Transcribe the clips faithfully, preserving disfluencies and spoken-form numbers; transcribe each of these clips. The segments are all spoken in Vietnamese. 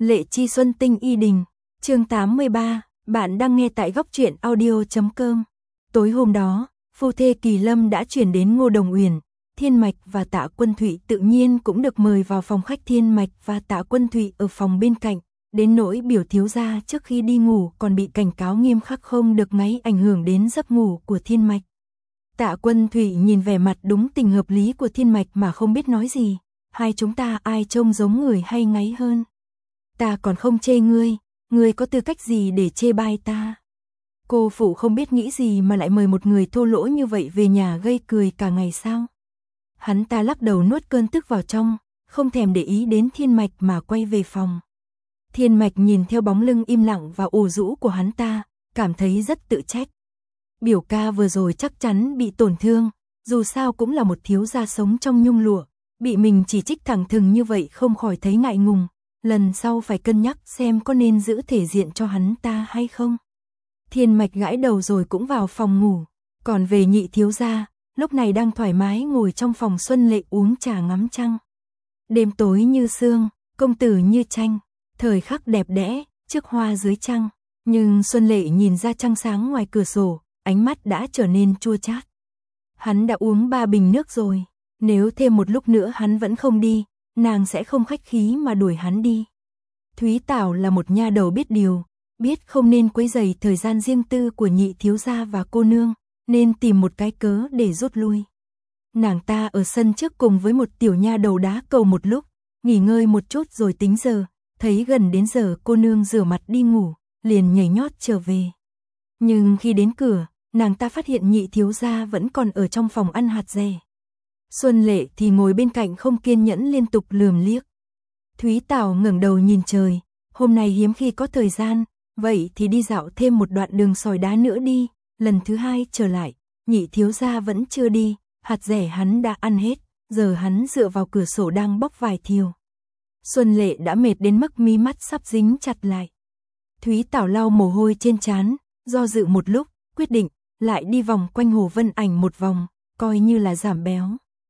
Lệ Chi Xuân Tinh Y Đình, chương tám mươi ba, bạn đang nghe tại góc truyện audio chấm com. Tối hôm đó, phu thê Kỳ Lâm đã chuyển đến Ngô Đồng Uyển, Thiên Mạch và Tạ Quân Thụy tự nhiên cũng được mời vào phòng khách. Thiên Mạch và Tạ Quân Thụy ở phòng bên cạnh, đến nỗi biểu thiếu gia trước khi đi ngủ còn bị cảnh cáo nghiêm khắc không được ngáy ảnh hưởng đến giấc ngủ của Thiên Mạch. Tạ Quân Thụy nhìn vẻ mặt đúng tình hợp lý của Thiên Mạch mà không biết nói gì, hai chúng ta ai trông giống người hay ngáy hơn? Ta còn không chê ngươi, ngươi có tư cách gì để chê bai ta? Cô phụ không biết nghĩ gì mà lại mời một người thô lỗ như vậy về nhà gây cười cả ngày sao? Hắn ta lắc đầu nuốt cơn tức vào trong, không thèm để ý đến Thiên Mạch mà quay về phòng. Thiên Mạch nhìn theo bóng lưng im lặng và ủ rũ của hắn ta, cảm thấy rất tự trách. Biểu ca vừa rồi chắc chắn bị tổn thương, dù sao cũng là một thiếu gia sống trong nhung lụa, bị mình chỉ trích thẳng thừng như vậy không khỏi thấy ngại ngùng, lần sau phải cân nhắc xem có nên giữ thể diện cho hắn ta hay không. Thiên Mạch gãi đầu rồi cũng vào phòng ngủ, còn về Nhị thiếu gia, lúc này đang thoải mái ngồi trong phòng Xuân Lệ uống trà ngắm trăng. Đêm tối như sương, công tử như tranh, thời khắc đẹp đẽ, trước hoa dưới trăng, nhưng Xuân Lệ nhìn ra trăng sáng ngoài cửa sổ, ánh mắt đã trở nên chua chát. Hắn đã uống ba bình nước rồi, nếu thêm một lúc nữa hắn vẫn không đi, nàng sẽ không khách khí mà đuổi hắn đi. Thúy Tảo là một nha đầu biết điều, biết không nên quấy rầy thời gian riêng tư của Nhị thiếu gia và cô nương, nên tìm một cái cớ để rút lui. Nàng ta ở sân trước cùng với một tiểu nha đầu đá cầu một lúc, nghỉ ngơi một chút rồi tính giờ, thấy gần đến giờ cô nương rửa mặt đi ngủ, liền nhảy nhót trở về. Nhưng khi đến cửa, nàng ta phát hiện Nhị thiếu gia vẫn còn ở trong phòng ăn hạt dẻ. Xuân Lệ thì ngồi bên cạnh không kiên nhẫn liên tục lườm liếc. Thúy Tảo ngẩng đầu nhìn trời, hôm nay hiếm khi có thời gian, vậy thì đi dạo thêm một đoạn đường sỏi đá nữa đi. Lần thứ hai trở lại, Nhị thiếu gia vẫn chưa đi, hạt dẻ hắn đã ăn hết, giờ hắn dựa vào cửa sổ đang bóc vải thiều. Xuân Lệ đã mệt đến mức mí mắt sắp dính chặt lại. Thúy Tảo lau mồ hôi trên trán, do dự một lúc, quyết định lại đi vòng quanh Hồ Vân Ảnh một vòng, coi như là giảm béo.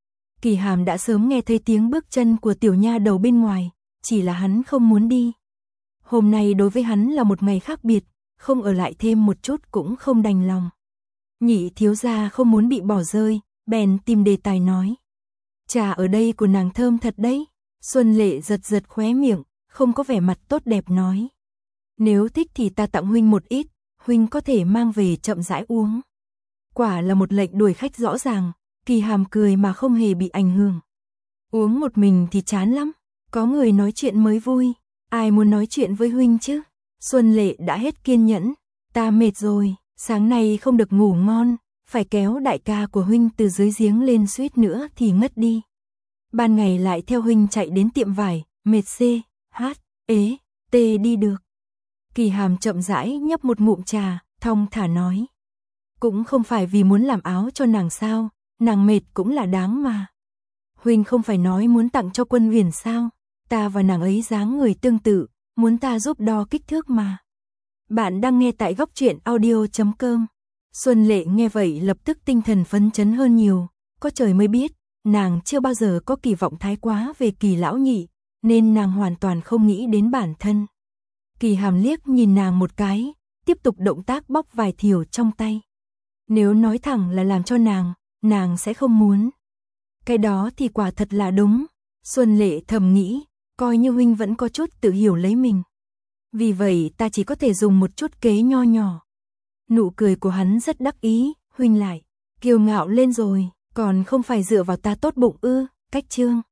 Kỳ Hàm đã sớm nghe thấy tiếng bước chân của tiểu nha đầu bên ngoài, chỉ là hắn không muốn đi. Hôm nay đối với hắn là một ngày khác biệt, không ở lại thêm một chút cũng không đành lòng. Nhị thiếu gia không muốn bị bỏ rơi, bèn tìm đề tài nói. Trà ở đây của nàng thơm thật đấy. Xuân Lệ giật giật khóe miệng, không có vẻ mặt tốt đẹp nói. Nếu thích thì ta tặng huynh một ít, huynh có thể mang về chậm rãi uống. Quả là một lệnh đuổi khách rõ ràng, Kỳ Hàm cười mà không hề bị ảnh hưởng. Uống một mình thì chán lắm, có người nói chuyện mới vui, ai muốn nói chuyện với huynh chứ? Xuân Lệ đã hết kiên nhẫn, ta mệt rồi, sáng nay không được ngủ ngon, phải kéo đại ca của huynh từ dưới giếng lên suýt nữa thì ngất đi. Ban ngày lại theo huynh chạy đến tiệm vải, mệt xê, hát, ế, tê đi được. Kỳ Hàm chậm rãi nhấp một ngụm trà, thong thả nói. Cũng không phải vì muốn làm áo cho nàng sao, nàng mệt cũng là đáng mà. Huynh không phải nói muốn tặng cho Quân Uyển sao, ta và nàng ấy dáng người tương tự, muốn ta giúp đo kích thước mà. Bạn đang nghe tại góc truyện audio chấm com. Xuân Lệ nghe vậy lập tức tinh thần phấn chấn hơn nhiều, có trời mới biết, nàng chưa bao giờ có kỳ vọng thái quá về Kỳ lão nhị, nên nàng hoàn toàn không nghĩ đến bản thân. Kỳ Hàm liếc nhìn nàng một cái, tiếp tục động tác bóc vài thiều trong tay. Nếu nói thẳng là làm cho nàng, nàng sẽ không muốn. Cái đó thì quả thật là đúng, Xuân Lệ thầm nghĩ, coi như huynh vẫn có chút tự hiểu lấy mình. Vì vậy ta chỉ có thể dùng một chút kế nho nhỏ. Nụ cười của hắn rất đắc ý, huynh lại kiêu ngạo lên rồi, còn không phải dựa vào ta tốt bụng ư? Cách chương